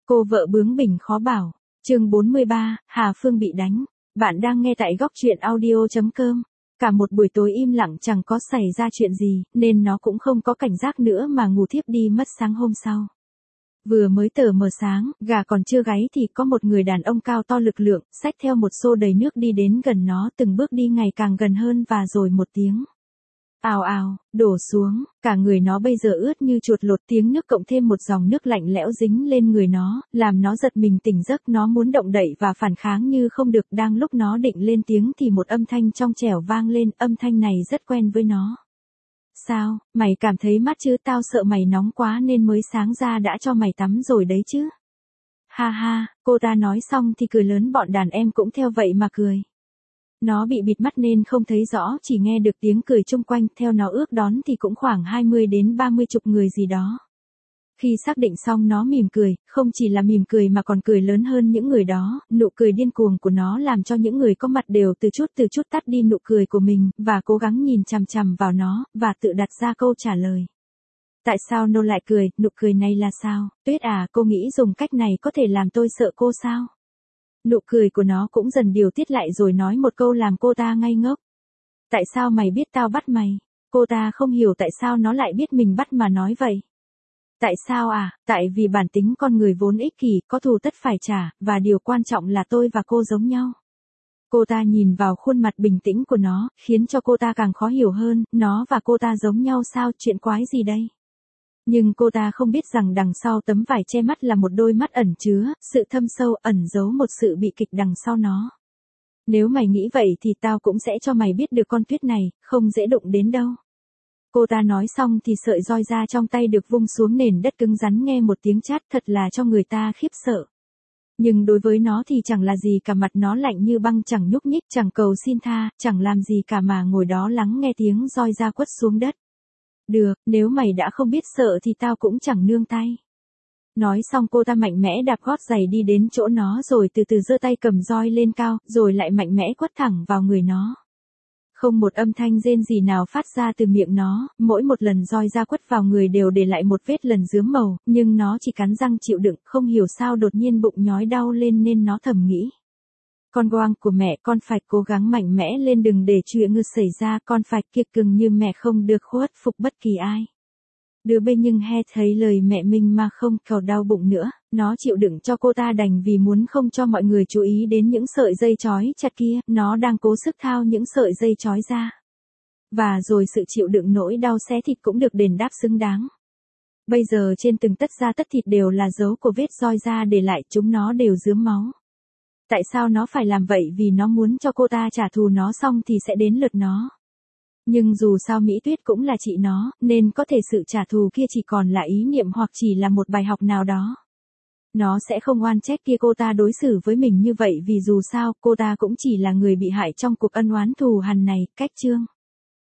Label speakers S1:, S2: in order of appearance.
S1: Cô vợ bướng bỉnh khó bảo. Chương 43, Hà Phương bị đánh. Bạn đang nghe tại góc truyện audio.com. Cả một buổi tối im lặng chẳng có xảy ra chuyện gì, nên nó cũng không có cảnh giác nữa mà ngủ thiếp đi mất. Sáng hôm sau, vừa mới tờ mờ sáng, gà còn chưa gáy thì có một người đàn ông cao to lực lượng, xách theo một xô đầy nước đi đến gần nó, từng bước đi ngày càng gần hơn và rồi một tiếng ào ào, đổ xuống, cả người nó bây giờ ướt như chuột lột, tiếng nước cộng thêm một dòng nước lạnh lẽo dính lên người nó, làm nó giật mình tỉnh giấc. Nó muốn động đậy và phản kháng như không được. Đang lúc nó định lên tiếng thì một âm thanh trong trẻo vang lên, âm thanh này rất quen với nó. Sao, mày cảm thấy mát chứ? Tao sợ mày nóng quá nên mới sáng ra đã cho mày tắm rồi đấy chứ. Ha ha, cô ta nói xong thì cười lớn, bọn đàn em cũng theo vậy mà cười. Nó bị bịt mắt nên không thấy rõ, chỉ nghe được tiếng cười chung quanh. Theo nó ước đón thì cũng khoảng 20 đến 30 chục người gì đó. Khi xác định xong nó mỉm cười, không chỉ là mỉm cười mà còn cười lớn hơn những người đó. Nụ cười điên cuồng của nó làm cho những người có mặt đều từ chút tắt đi nụ cười của mình, và cố gắng nhìn chằm chằm vào nó, và tự đặt ra câu trả lời. Tại sao nó lại cười? Nụ cười này là sao? Tuyết à, cô nghĩ dùng cách này có thể làm tôi sợ cô sao? Nụ cười của nó cũng dần điều tiết lại rồi nói một câu làm cô ta ngây ngốc. Tại sao mày biết tao bắt mày? Cô ta không hiểu tại sao nó lại biết mình bắt mà nói vậy. Tại sao à? Tại vì bản tính con người vốn ích kỷ, có thù tất phải trả, và điều quan trọng là tôi và cô giống nhau. Cô ta nhìn vào khuôn mặt bình tĩnh của nó, khiến cho cô ta càng khó hiểu hơn. Nó và cô ta giống nhau sao? Chuyện quái gì đây? Nhưng cô ta không biết rằng đằng sau tấm vải che mắt là một đôi mắt ẩn chứa sự thâm sâu, ẩn giấu một sự bị kịch đằng sau nó. Nếu mày nghĩ vậy thì tao cũng sẽ cho mày biết được con Tuyết này, không dễ đụng đến đâu. Cô ta nói xong thì sợi roi da trong tay được vung xuống nền đất cứng rắn, nghe một tiếng chát thật là cho người ta khiếp sợ. Nhưng đối với nó thì chẳng là gì cả, mặt nó lạnh như băng, chẳng nhúc nhích, chẳng cầu xin tha, chẳng làm gì cả mà ngồi đó lắng nghe tiếng roi da quất xuống đất. Được, nếu mày đã không biết sợ thì tao cũng chẳng nương tay. Nói xong cô ta mạnh mẽ đạp gót giày đi đến chỗ nó rồi từ từ giơ tay cầm roi lên cao, rồi lại mạnh mẽ quất thẳng vào người nó. Không một âm thanh rên gì nào phát ra từ miệng nó, mỗi một lần roi ra quất vào người đều để lại một vết lần rướm màu, nhưng nó chỉ cắn răng chịu đựng. Không hiểu sao đột nhiên bụng nhói đau lên nên nó thầm nghĩ. Con goang của mẹ, con phải cố gắng mạnh mẽ lên, đừng để chuyện ngược xảy ra. Con phải kiệt cứng như mẹ, không được khuất phục bất kỳ ai. Đứa bên nhưng he thấy lời mẹ mình mà không cầu đau bụng nữa. Nó chịu đựng cho cô ta đành vì muốn không cho mọi người chú ý đến những sợi dây trói chặt kia. Nó đang cố sức thao những sợi dây trói ra. Và rồi sự chịu đựng nỗi đau xé thịt cũng được đền đáp xứng đáng. Bây giờ trên từng tấc da tất thịt đều là dấu của vết roi da để lại, chúng nó đều rướm máu. Tại sao nó phải làm vậy? Vì nó muốn cho cô ta trả thù nó xong thì sẽ đến lượt nó. Nhưng dù sao Mỹ Tuyết cũng là chị nó, nên có thể sự trả thù kia chỉ còn là ý niệm hoặc chỉ là một bài học nào đó. Nó sẽ không oan trách kia cô ta đối xử với mình như vậy, vì dù sao cô ta cũng chỉ là người bị hại trong cuộc ân oán thù hằn này. Cách chương